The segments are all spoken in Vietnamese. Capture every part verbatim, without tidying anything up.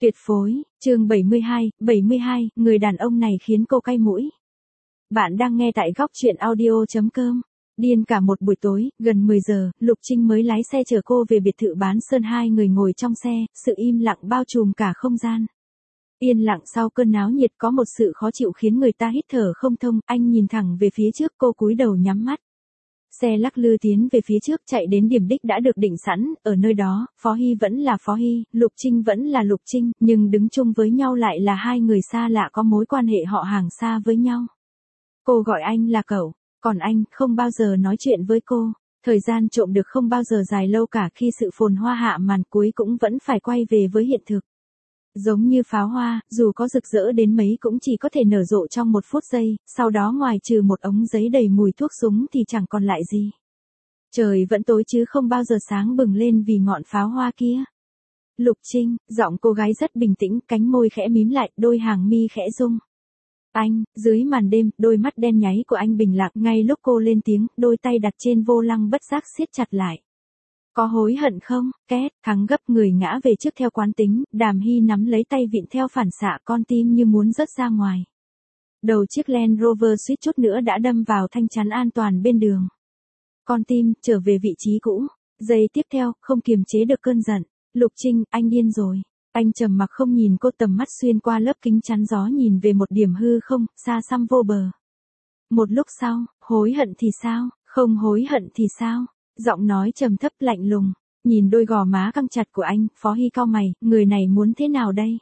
Tuyệt phối, chương bảy mươi hai, bảy mươi hai, người đàn ông này khiến cô cay mũi. Bạn đang nghe tại góc truyện audio chấm com. Điên cả một buổi tối, gần mười giờ, Lục Trinh mới lái xe chở cô về biệt thự bán sơn. Hai người ngồi trong xe, sự im lặng bao trùm cả không gian. Yên lặng sau cơn náo nhiệt có một sự khó chịu khiến người ta hít thở không thông. Anh nhìn thẳng về phía trước, cô cúi đầu nhắm mắt. Xe lắc lư tiến về phía trước, chạy đến điểm đích đã được định sẵn, ở nơi đó, Phó Hy vẫn là Phó Hy, Lục Trinh vẫn là Lục Trinh, nhưng đứng chung với nhau lại là hai người xa lạ có mối quan hệ họ hàng xa với nhau. Cô gọi anh là cậu, còn anh không bao giờ nói chuyện với cô. Thời gian trộm được không bao giờ dài lâu cả, khi sự phồn hoa hạ màn cuối cũng vẫn phải quay về với hiện thực. Giống như pháo hoa, dù có rực rỡ đến mấy cũng chỉ có thể nở rộ trong một phút giây, sau đó ngoài trừ một ống giấy đầy mùi thuốc súng thì chẳng còn lại gì. Trời vẫn tối chứ không bao giờ sáng bừng lên vì ngọn pháo hoa kia. Lục Trinh, giọng cô gái rất bình tĩnh, cánh môi khẽ mím lại, đôi hàng mi khẽ rung. Anh, dưới màn đêm, đôi mắt đen nháy của anh bình lặng, ngay lúc cô lên tiếng, đôi tay đặt trên vô lăng bất giác siết chặt lại. Có hối hận không? Két, thắng gấp người ngã về trước theo quán tính, Đàm Hy nắm lấy tay vịn theo phản xạ, con tim như muốn rớt ra ngoài. Đầu chiếc Land Rover suýt chút nữa đã đâm vào thanh chắn an toàn bên đường. Con tim, trở về vị trí cũ. Giây tiếp theo, không kiềm chế được cơn giận. Lục Trinh, anh điên rồi. Anh trầm mặc không nhìn cô, tầm mắt xuyên qua lớp kính chắn gió nhìn về một điểm hư không, xa xăm vô bờ. Một lúc sau, hối hận thì sao? Không hối hận thì sao? Giọng nói trầm thấp lạnh lùng, nhìn đôi gò má căng chặt của anh, Phó Hy cau mày, người này muốn thế nào đây?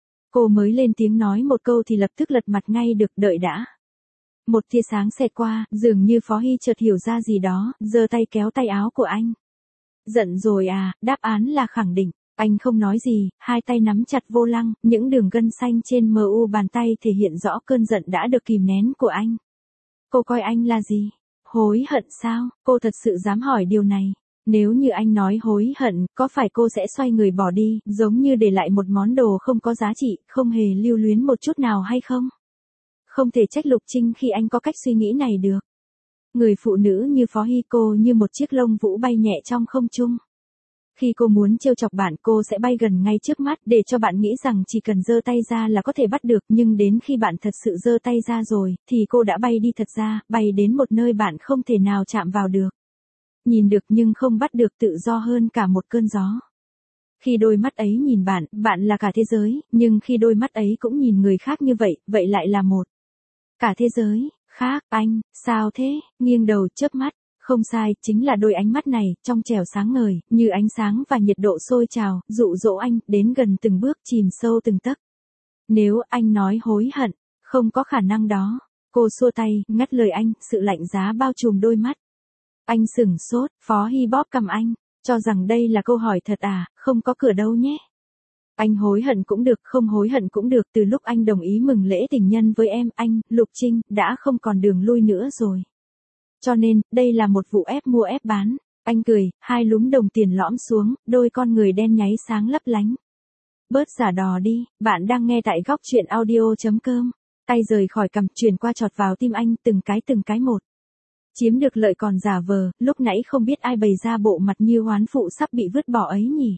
Cô mới lên tiếng nói một câu thì lập tức lật mặt ngay được, đợi đã. Một tia sáng xẹt qua, dường như Phó Hy chợt hiểu ra gì đó, giơ tay kéo tay áo của anh. Giận rồi à? Đáp án là khẳng định. Anh không nói gì, hai tay nắm chặt vô lăng, những đường gân xanh trên mờ u bàn tay thể hiện rõ cơn giận đã được kìm nén của anh. Cô coi anh là gì? Hối hận sao? Cô thật sự dám hỏi điều này. Nếu như anh nói hối hận, có phải cô sẽ xoay người bỏ đi, giống như để lại một món đồ không có giá trị, không hề lưu luyến một chút nào hay không? Không thể trách Lục Trinh khi anh có cách suy nghĩ này được. Người phụ nữ như Phó Hy, cô như một chiếc lông vũ bay nhẹ trong không trung. Khi cô muốn trêu chọc bạn, cô sẽ bay gần ngay trước mắt để cho bạn nghĩ rằng chỉ cần giơ tay ra là có thể bắt được, nhưng đến khi bạn thật sự giơ tay ra rồi, thì cô đã bay đi thật ra, bay đến một nơi bạn không thể nào chạm vào được. Nhìn được nhưng không bắt được, tự do hơn cả một cơn gió. Khi đôi mắt ấy nhìn bạn, bạn là cả thế giới, nhưng khi đôi mắt ấy cũng nhìn người khác như vậy, vậy lại là một cả thế giới khác. Anh, sao thế? Nghiêng đầu chớp mắt. Không sai, chính là đôi ánh mắt này, trong trẻo sáng ngời, như ánh sáng và nhiệt độ sôi trào, dụ dỗ anh, đến gần từng bước, chìm sâu từng tấc. Nếu anh nói hối hận, không có khả năng đó. Cô xua tay, ngắt lời anh, sự lạnh giá bao trùm đôi mắt. Anh sửng sốt, Phó Hy bóp cằm anh, cho rằng đây là câu hỏi thật à, không có cửa đâu nhé. Anh hối hận cũng được, không hối hận cũng được, từ lúc anh đồng ý mừng lễ tình nhân với em, anh, Lục Trinh, đã không còn đường lui nữa rồi. Cho nên, đây là một vụ ép mua ép bán. Anh cười, hai lúm đồng tiền lõm xuống, đôi con người đen nháy sáng lấp lánh. Bớt giả đò đi, bạn đang nghe tại góc truyện audio chấm com. Tay rời khỏi cằm, chuyển qua chọt vào tim anh, từng cái từng cái một. Chiếm được lợi còn giả vờ, lúc nãy không biết ai bày ra bộ mặt như oán phụ sắp bị vứt bỏ ấy nhỉ.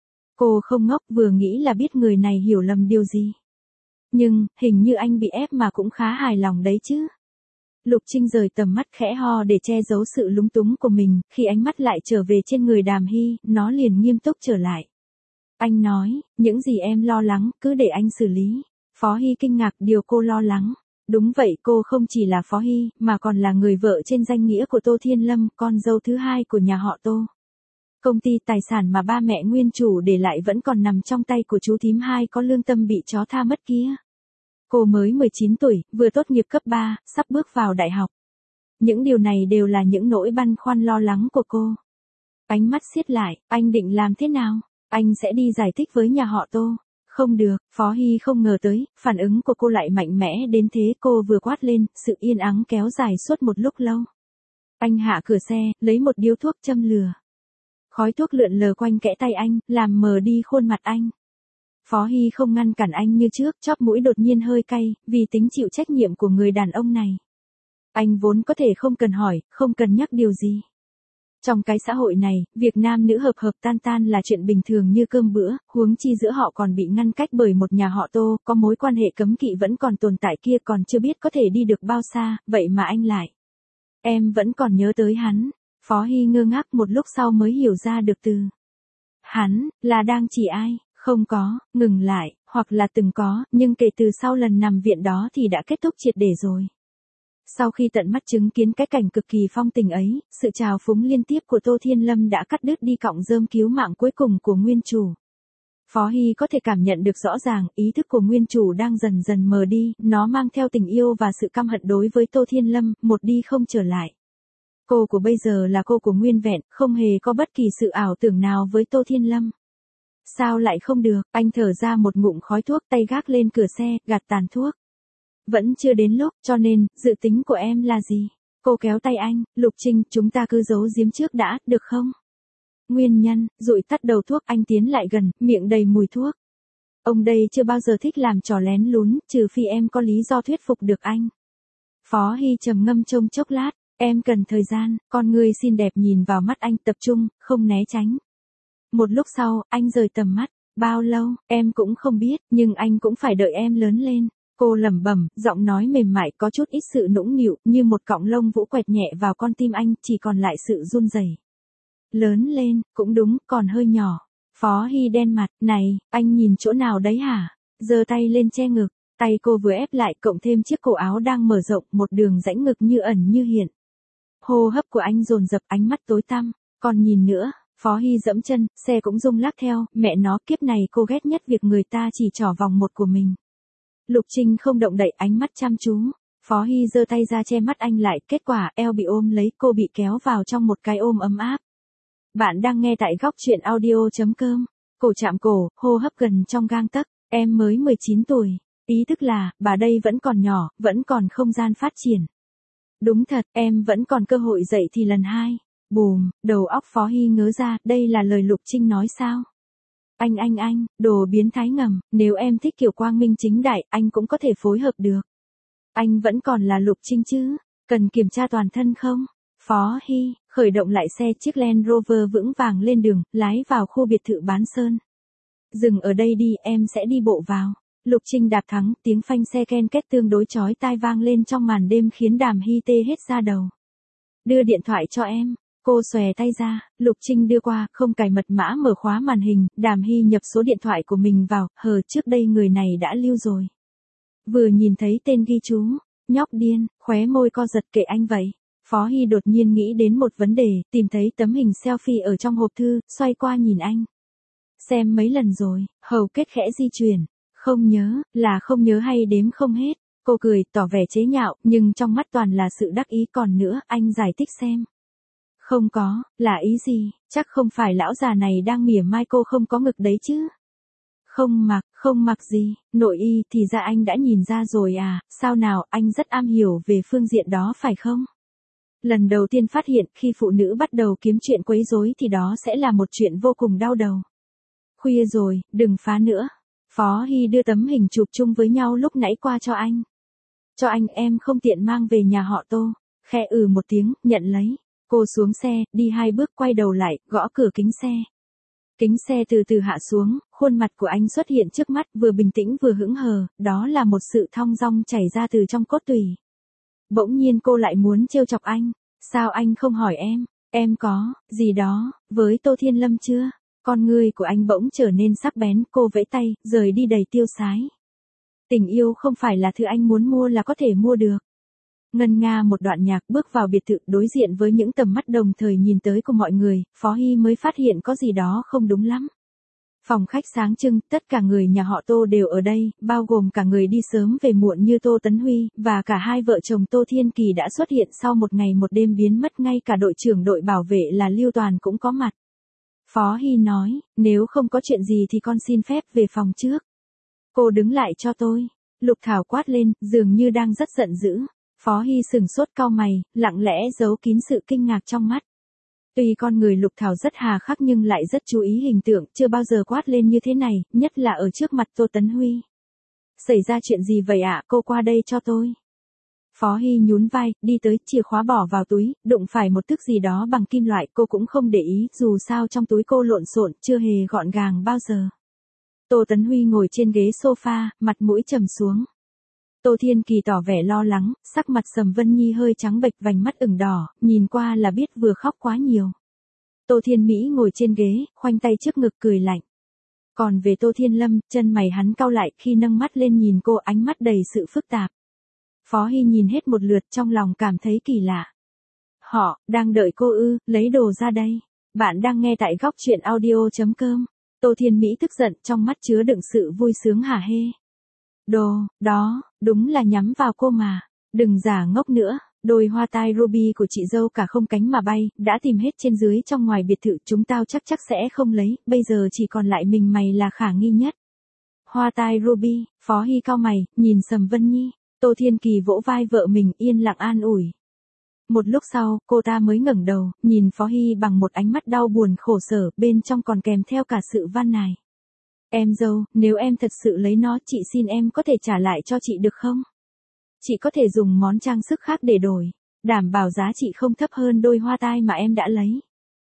Cô không ngốc, vừa nghĩ là biết người này hiểu lầm điều gì. Nhưng, hình như anh bị ép mà cũng khá hài lòng đấy chứ. Lục Trinh rời tầm mắt, khẽ ho để che giấu sự lúng túng của mình, khi ánh mắt lại trở về trên người Đàm Hy, nó liền nghiêm túc trở lại. Anh nói, những gì em lo lắng, cứ để anh xử lý. Phó Hy kinh ngạc điều cô lo lắng. Đúng vậy, cô không chỉ là Phó Hy, mà còn là người vợ trên danh nghĩa của Tô Thiên Lâm, con dâu thứ hai của nhà họ Tô. Công ty tài sản mà ba mẹ nguyên chủ để lại vẫn còn nằm trong tay của chú thím hai có lương tâm bị chó tha mất kia. Cô mới mười chín tuổi, vừa tốt nghiệp cấp ba, sắp bước vào đại học. Những điều này đều là những nỗi băn khoăn lo lắng của cô. Ánh mắt siết lại, anh định làm thế nào? Anh sẽ đi giải thích với nhà họ Tô. Không được, Phó Hy không ngờ tới, phản ứng của cô lại mạnh mẽ đến thế. Cô vừa quát lên, sự yên ắng kéo dài suốt một lúc lâu. Anh hạ cửa xe, lấy một điếu thuốc châm lửa. Khói thuốc lượn lờ quanh kẽ tay anh, làm mờ đi khuôn mặt anh. Phó Hy không ngăn cản anh như trước, chóp mũi đột nhiên hơi cay, vì tính chịu trách nhiệm của người đàn ông này. Anh vốn có thể không cần hỏi, không cần nhắc điều gì. Trong cái xã hội này, việc nam nữ hợp hợp tan tan là chuyện bình thường như cơm bữa, huống chi giữa họ còn bị ngăn cách bởi một nhà họ Tô, có mối quan hệ cấm kỵ vẫn còn tồn tại kia còn chưa biết có thể đi được bao xa, vậy mà anh lại. Em vẫn còn nhớ tới hắn. Phó Hy ngơ ngác một lúc sau mới hiểu ra được từ. Hắn, là đang chỉ ai, không có, ngừng lại, hoặc là từng có, nhưng kể từ sau lần nằm viện đó thì đã kết thúc triệt để rồi. Sau khi tận mắt chứng kiến cái cảnh cực kỳ phong tình ấy, sự trào phúng liên tiếp của Tô Thiên Lâm đã cắt đứt đi cọng rơm cứu mạng cuối cùng của nguyên chủ. Phó Hy có thể cảm nhận được rõ ràng ý thức của nguyên chủ đang dần dần mờ đi, nó mang theo tình yêu và sự căm hận đối với Tô Thiên Lâm, một đi không trở lại. Cô của bây giờ là cô của nguyên vẹn, không hề có bất kỳ sự ảo tưởng nào với Tô Thiên Lâm. Sao lại không được, anh thở ra một ngụm khói thuốc, tay gác lên cửa xe, gạt tàn thuốc. Vẫn chưa đến lúc, cho nên, dự tính của em là gì? Cô kéo tay anh, Lục Trinh, chúng ta cứ giấu giếm trước đã, được không? Nguyên nhân, dụi tắt đầu thuốc, anh tiến lại gần, miệng đầy mùi thuốc. Ông đây chưa bao giờ thích làm trò lén lún, trừ phi em có lý do thuyết phục được anh. Phó Hy trầm ngâm trông chốc lát, em cần thời gian, con người xinh đẹp nhìn vào mắt anh, tập trung, không né tránh. Một lúc sau, anh rời tầm mắt, bao lâu, em cũng không biết, nhưng anh cũng phải đợi em lớn lên. Cô lẩm bẩm, giọng nói mềm mại có chút ít sự nũng nịu, như một cọng lông vũ quẹt nhẹ vào con tim anh, chỉ còn lại sự run rẩy. Lớn lên, cũng đúng, còn hơi nhỏ. Phó Hy đen mặt, này, anh nhìn chỗ nào đấy hả? Giơ tay lên che ngực, tay cô vừa ép lại cộng thêm chiếc cổ áo đang mở rộng, một đường rãnh ngực như ẩn như hiện. Hô hấp của anh dồn dập, ánh mắt tối tăm, còn nhìn nữa. Phó Hy dẫm chân, xe cũng rung lắc theo, mẹ nó, kiếp này cô ghét nhất việc người ta chỉ trỏ vòng một của mình. Lục Trinh không động đậy, ánh mắt chăm chú. Phó Hy giơ tay ra che mắt anh lại, kết quả eo bị ôm lấy, cô bị kéo vào trong một cái ôm ấm áp. Bạn đang nghe tại góc truyện audio chấm com. Cổ chạm cổ, hô hấp gần trong gang tấc, em mới mười chín tuổi. Ý thức là, bà đây vẫn còn nhỏ, vẫn còn không gian phát triển. Đúng thật, em vẫn còn cơ hội dậy thì lần hai. Bùm, đầu óc Phó Hy ngớ ra, đây là lời Lục Trinh nói sao? Anh anh anh, đồ biến thái ngầm, nếu em thích kiểu quang minh chính đại, anh cũng có thể phối hợp được. Anh vẫn còn là Lục Trinh chứ, cần kiểm tra toàn thân không? Phó Hy, khởi động lại xe, chiếc Land Rover vững vàng lên đường, lái vào khu biệt thự bán sơn. Dừng ở đây đi, em sẽ đi bộ vào. Lục Trinh đạp thắng, tiếng phanh xe ken két tương đối chói tai vang lên trong màn đêm khiến Đàm Hy tê hết da đầu. Đưa điện thoại cho em. Cô xòe tay ra, Lục Trinh đưa qua, không cài mật mã mở khóa màn hình, Đàm Hy nhập số điện thoại của mình vào, hờ trước đây người này đã lưu rồi. Vừa nhìn thấy tên ghi chú, nhóc điên, khóe môi co giật, kệ anh vậy. Phó Hy đột nhiên nghĩ đến một vấn đề, tìm thấy tấm hình selfie ở trong hộp thư, xoay qua nhìn anh. Xem mấy lần rồi, hầu kết khẽ di chuyển, không nhớ, là không nhớ hay đếm không hết. Cô cười, tỏ vẻ chế nhạo, nhưng trong mắt toàn là sự đắc ý, còn nữa, anh giải thích xem. Không có, là ý gì, chắc không phải lão già này đang mỉa mai cô không có ngực đấy chứ. Không mặc, không mặc gì, nội y, thì ra anh đã nhìn ra rồi à, sao nào, anh rất am hiểu về phương diện đó phải không? Lần đầu tiên phát hiện khi phụ nữ bắt đầu kiếm chuyện quấy rối thì đó sẽ là một chuyện vô cùng đau đầu. Khuya rồi, đừng phá nữa. Phó Hy đưa tấm hình chụp chung với nhau lúc nãy qua cho anh. Cho anh, em không tiện mang về nhà họ Tô. Khe ừ một tiếng, nhận lấy. Cô xuống xe, đi hai bước quay đầu lại, gõ cửa kính xe. Kính xe từ từ hạ xuống, khuôn mặt của anh xuất hiện trước mắt, vừa bình tĩnh vừa hững hờ, đó là một sự thong dong chảy ra từ trong cốt tủy. Bỗng nhiên cô lại muốn trêu chọc anh, sao anh không hỏi em, em có, gì đó, với Tô Thiên Lâm chưa? Con người của anh bỗng trở nên sắc bén, cô vẫy tay, rời đi đầy tiêu sái. Tình yêu không phải là thứ anh muốn mua là có thể mua được. Ngân nga một đoạn nhạc, bước vào biệt thự, đối diện với những tầm mắt đồng thời nhìn tới của mọi người, Phó Hy mới phát hiện có gì đó không đúng lắm. Phòng khách sáng trưng, tất cả người nhà họ Tô đều ở đây, bao gồm cả người đi sớm về muộn như Tô Tấn Huy, và cả hai vợ chồng Tô Thiên Kỳ đã xuất hiện sau một ngày một đêm biến mất, ngay cả đội trưởng đội bảo vệ là Lưu Toàn cũng có mặt. Phó Hy nói, nếu không có chuyện gì thì con xin phép về phòng trước. Cô đứng lại cho tôi. Lục Thảo quát lên, dường như đang rất giận dữ. Phó Hy sừng sốt cau mày, lặng lẽ giấu kín sự kinh ngạc trong mắt. Tuy con người Lục Thảo rất hà khắc nhưng lại rất chú ý hình tượng, chưa bao giờ quát lên như thế này, nhất là ở trước mặt Tô Tấn Huy. Xảy ra chuyện gì vậy ạ, cô qua đây cho tôi. Phó Hy nhún vai, đi tới, chìa khóa bỏ vào túi, đụng phải một thứ gì đó bằng kim loại, cô cũng không để ý, dù sao trong túi cô lộn xộn, chưa hề gọn gàng bao giờ. Tô Tấn Huy ngồi trên ghế sofa, mặt mũi trầm xuống. Tô Thiên Kỳ tỏ vẻ lo lắng, sắc mặt Sầm Vân Nhi hơi trắng bệch, vành mắt ửng đỏ, nhìn qua là biết vừa khóc quá nhiều. Tô Thiên Mỹ ngồi trên ghế, khoanh tay trước ngực cười lạnh. Còn về Tô Thiên Lâm, chân mày hắn cau lại, khi nâng mắt lên nhìn cô, ánh mắt đầy sự phức tạp. Phó Hy nhìn hết một lượt, trong lòng cảm thấy kỳ lạ. Họ, đang đợi cô ư, lấy đồ ra đây. Bạn đang nghe tại góc truyện audio chấm com. Tô Thiên Mỹ tức giận, trong mắt chứa đựng sự vui sướng hả hê. Đồ, đó, đúng là nhắm vào cô mà. Đừng giả ngốc nữa, đôi hoa tai ruby của chị dâu cả không cánh mà bay, đã tìm hết trên dưới trong ngoài biệt thự, chúng tao chắc chắc sẽ không lấy, bây giờ chỉ còn lại mình mày là khả nghi nhất. Hoa tai ruby, Phó Hy cau mày, nhìn Sầm Vân Nhi. Tô Thiên Kỳ vỗ vai vợ mình, yên lặng an ủi. Một lúc sau, cô ta mới ngẩng đầu, nhìn Phó Hy bằng một ánh mắt đau buồn khổ sở, bên trong còn kèm theo cả sự van nài. Em dâu, nếu em thật sự lấy nó, chị xin em có thể trả lại cho chị được không? Chị có thể dùng món trang sức khác để đổi, đảm bảo giá trị không thấp hơn đôi hoa tai mà em đã lấy.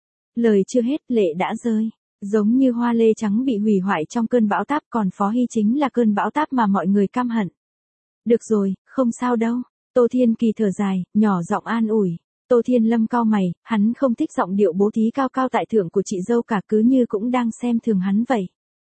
Lời chưa hết, lệ đã rơi. Giống như hoa lê trắng bị hủy hoại trong cơn bão táp, còn Phó Hy chính là cơn bão táp mà mọi người căm hận. Được rồi, không sao đâu. Tô Thiên Kỳ thở dài, nhỏ giọng an ủi. Tô Thiên Lâm cau mày, hắn không thích giọng điệu bố thí cao cao tại thượng của chị dâu cả, cứ như cũng đang xem thường hắn vậy.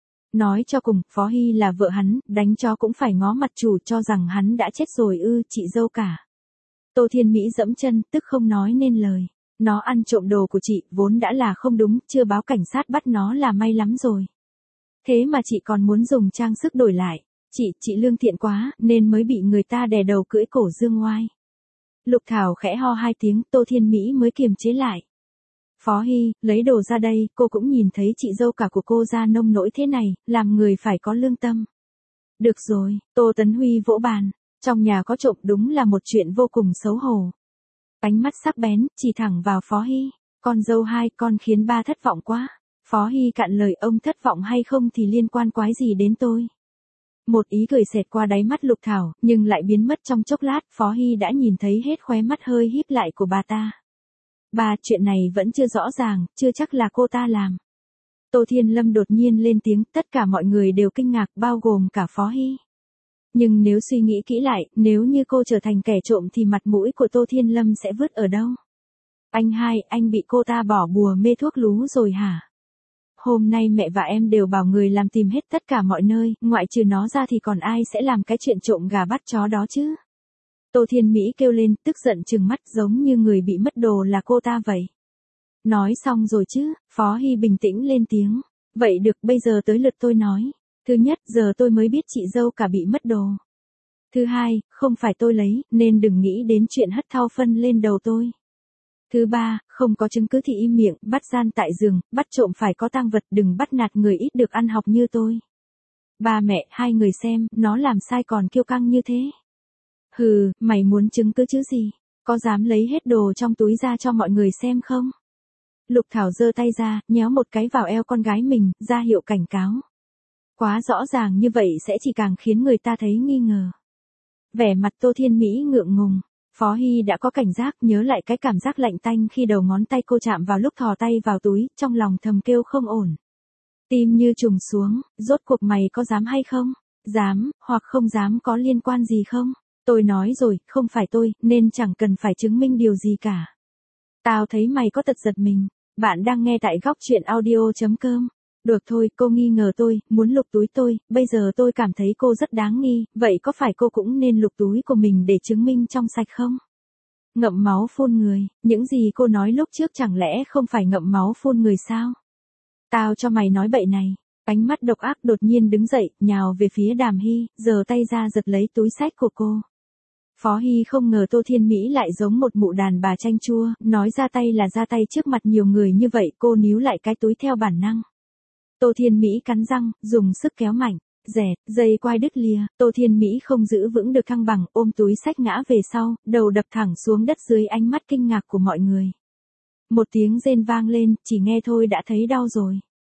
Nói cho cùng, Phó Hy là vợ hắn, đánh chó cũng phải ngó mặt chủ, cho rằng hắn đã chết rồi ư, chị dâu cả. Tô Thiên Mỹ dẫm chân, tức không nói nên lời. Nó ăn trộm đồ của chị, vốn đã là không đúng, chưa báo cảnh sát bắt nó là may lắm rồi. Thế mà chị còn muốn dùng trang sức đổi lại. Chị, chị lương thiện quá, nên mới bị người ta đè đầu cưỡi cổ dương oai. Lục Thảo khẽ ho hai tiếng, Tô Thiên Mỹ mới kiềm chế lại. Phó Hy, lấy đồ ra đây, cô cũng nhìn thấy chị dâu cả của cô ra nông nỗi thế này, làm người phải có lương tâm. Được rồi, Tô Tấn Huy vỗ bàn, trong nhà có trộm đúng là một chuyện vô cùng xấu hổ. Ánh mắt sắc bén, chỉ thẳng vào Phó Hy, con dâu hai, con khiến ba thất vọng quá. Phó Hy cạn lời, ông thất vọng hay không thì liên quan quái gì đến tôi. Một ý cười xẹt qua đáy mắt Lục Thảo, nhưng lại biến mất trong chốc lát, Phó Hy đã nhìn thấy hết khóe mắt hơi híp lại của bà ta. Bà, chuyện này vẫn chưa rõ ràng, chưa chắc là cô ta làm. Tô Thiên Lâm đột nhiên lên tiếng, tất cả mọi người đều kinh ngạc, bao gồm cả Phó Hy. Nhưng nếu suy nghĩ kỹ lại, nếu như cô trở thành kẻ trộm thì mặt mũi của Tô Thiên Lâm sẽ vứt ở đâu? Anh hai, anh bị cô ta bỏ bùa mê thuốc lú rồi hả? Hôm nay mẹ và em đều bảo người làm tìm hết tất cả mọi nơi, ngoại trừ nó ra thì còn ai sẽ làm cái chuyện trộm gà bắt chó đó chứ? Tô Thiên Mỹ kêu lên, tức giận trừng mắt, giống như người bị mất đồ là cô ta vậy. Nói xong rồi chứ, Phó Hy bình tĩnh lên tiếng. Vậy được, bây giờ tới lượt tôi nói. Thứ nhất, giờ tôi mới biết chị dâu cả bị mất đồ. Thứ hai, không phải tôi lấy, nên đừng nghĩ đến chuyện hất thau phân lên đầu tôi. Thứ ba, không có chứng cứ thì im miệng, bắt gian tại giường, bắt trộm phải có tang vật, đừng bắt nạt người ít được ăn học như tôi. Ba mẹ, hai người xem, nó làm sai còn kiêu căng như thế. Hừ, mày muốn chứng cứ chứ gì? Có dám lấy hết đồ trong túi ra cho mọi người xem không? Lục Thảo giơ tay ra, nhéo một cái vào eo con gái mình, ra hiệu cảnh cáo. Quá rõ ràng như vậy sẽ chỉ càng khiến người ta thấy nghi ngờ. Vẻ mặt Tô Thiên Mỹ ngượng ngùng. Phó Hy đã có cảnh giác, nhớ lại cái cảm giác lạnh tanh khi đầu ngón tay cô chạm vào lúc thò tay vào túi, trong lòng thầm kêu không ổn. Tim như trùng xuống, rốt cuộc mày có dám hay không? Dám, hoặc không dám có liên quan gì không? Tôi nói rồi, không phải tôi, nên chẳng cần phải chứng minh điều gì cả. Tao thấy mày có tật giật mình. Bạn đang nghe tại góc truyện audio chấm com. Được thôi, cô nghi ngờ tôi, muốn lục túi tôi, bây giờ tôi cảm thấy cô rất đáng nghi, vậy có phải cô cũng nên lục túi của mình để chứng minh trong sạch không? Ngậm máu phun người, những gì cô nói lúc trước chẳng lẽ không phải ngậm máu phun người sao? Tao cho mày nói bậy này. Ánh mắt độc ác đột nhiên đứng dậy, nhào về phía Đàm Hy, giơ tay ra giật lấy túi xách của cô. Phó Hy không ngờ Tô Thiên Mỹ lại giống một mụ đàn bà chanh chua, nói ra tay là ra tay trước mặt nhiều người như vậy, cô níu lại cái túi theo bản năng. Tô Thiên Mỹ cắn răng, dùng sức kéo mạnh, dẹt, dây quai đứt lìa, Tô Thiên Mỹ không giữ vững được thăng bằng, ôm túi xách ngã về sau, đầu đập thẳng xuống đất dưới ánh mắt kinh ngạc của mọi người. Một tiếng rên vang lên, chỉ nghe thôi đã thấy đau rồi.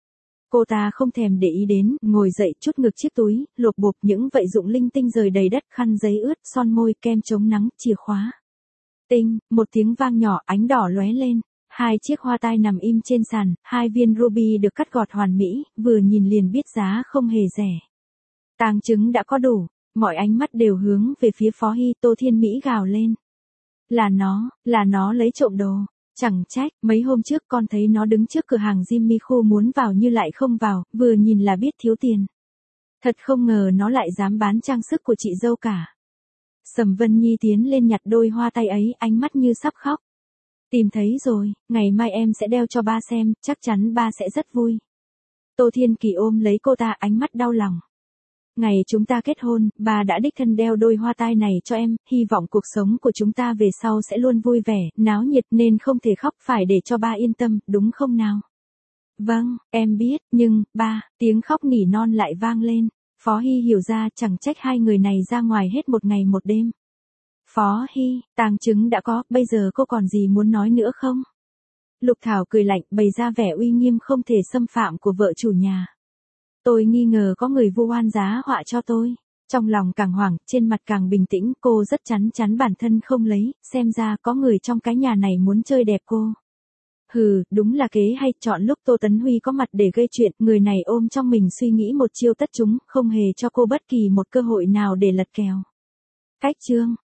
Cô ta không thèm để ý đến, ngồi dậy chút ngực chiếc túi, lột bột những vậy dụng linh tinh rời đầy đất, khăn giấy ướt, son môi, kem chống nắng, chìa khóa. Tinh, một tiếng vang nhỏ, ánh đỏ lóe lên. Hai chiếc hoa tai nằm im trên sàn, hai viên ruby được cắt gọt hoàn mỹ, vừa nhìn liền biết giá không hề rẻ. Tang chứng đã có đủ, mọi ánh mắt đều hướng về phía Phó Hy. Tô Thiên Mỹ gào lên. Là nó, là nó lấy trộm đồ. Chẳng trách, mấy hôm trước con thấy nó đứng trước cửa hàng Jimmy Choo muốn vào như lại không vào, vừa nhìn là biết thiếu tiền. Thật không ngờ nó lại dám bán trang sức của chị dâu cả. Sầm Vân Nhi tiến lên nhặt đôi hoa tay ấy, ánh mắt như sắp khóc. Tìm thấy rồi, ngày mai em sẽ đeo cho ba xem, chắc chắn ba sẽ rất vui. Tô Thiên Kỳ ôm lấy cô ta, ánh mắt đau lòng. Ngày chúng ta kết hôn, ba đã đích thân đeo đôi hoa tai này cho em, hy vọng cuộc sống của chúng ta về sau sẽ luôn vui vẻ, náo nhiệt nên không thể khóc, phải để cho ba yên tâm, đúng không nào? Vâng, em biết, nhưng, ba, tiếng khóc nỉ non lại vang lên. Phó Hy hiểu ra, chẳng trách hai người này ra ngoài hết một ngày một đêm. Phó Hy, tang chứng đã có, bây giờ cô còn gì muốn nói nữa không? Lục Thảo cười lạnh, bày ra vẻ uy nghiêm không thể xâm phạm của vợ chủ nhà. Tôi nghi ngờ có người vu oan giá họa cho tôi. Trong lòng càng hoảng, trên mặt càng bình tĩnh, cô rất chắn chắn bản thân không lấy, xem ra có người trong cái nhà này muốn chơi đẹp cô. Hừ, đúng là kế hay, chọn lúc Tô Tấn Huy có mặt để gây chuyện, người này ôm trong mình suy nghĩ một chiêu tất chúng, không hề cho cô bất kỳ một cơ hội nào để lật kèo. Cách chương